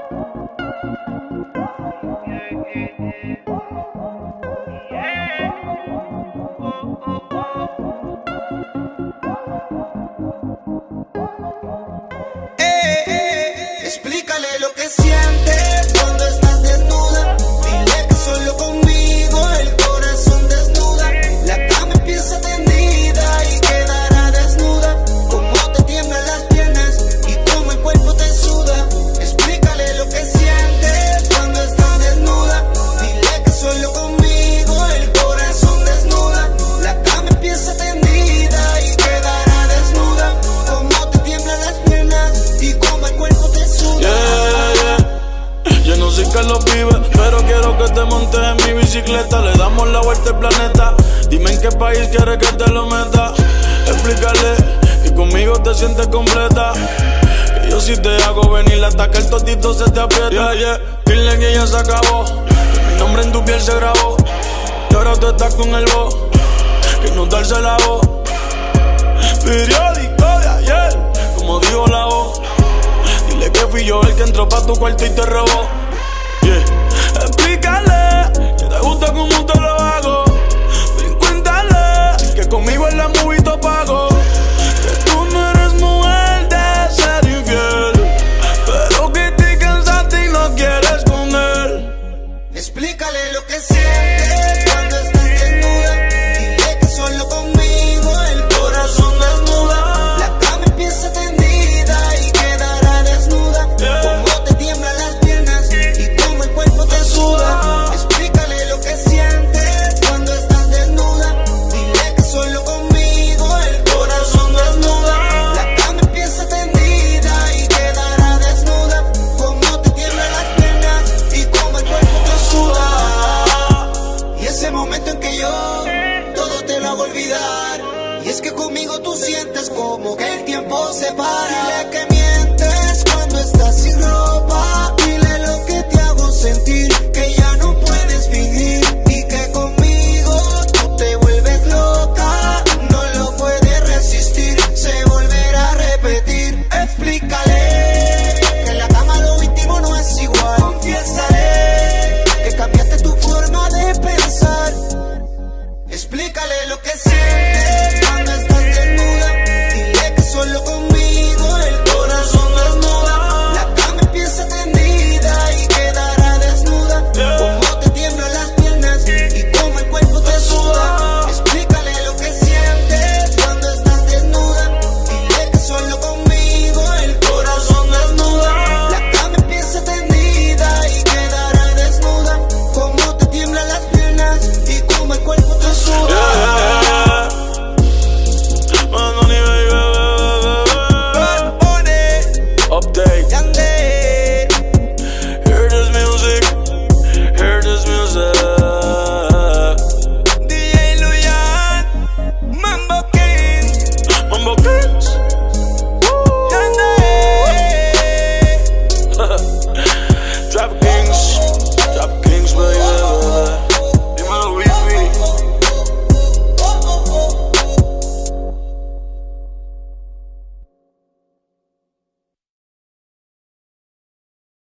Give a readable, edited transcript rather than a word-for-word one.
Explícale lo que sientes cuando estás desnuda. Dile que solo conmigo el corazón desnuda. La cama empieza tendida y quedará desnuda. Como te tiemblan las piernas y como el cuerpo te suda. Explícale lo que sientes cuando estás desnuda. Dile que solo conmigo el corazón desnuda. La cama empieza tendida y quedará desnuda. Como te tiemblan las piernas y como el cuerpo te suda. Yo no sé qué lo vive, pero quiero que te montes en mi bicicleta. Le damos la vuelta al planeta. Dime en qué país quieres que te lo meta. Explícale que conmigo te sientes completa. Que yo si te hago venir hasta que el totito se te aprieta. Dile que ya se acabó, que mi nombre en tu piel se grabó. Y ahora tú estás con el voz, que no darse la voz. Periódico de ayer, como dijo la voz. Dile que fui yo el que entró pa' tu cuarto y te robó. Explícale que te gusta como te lo hago. Ven, cuéntale que conmigo en la movie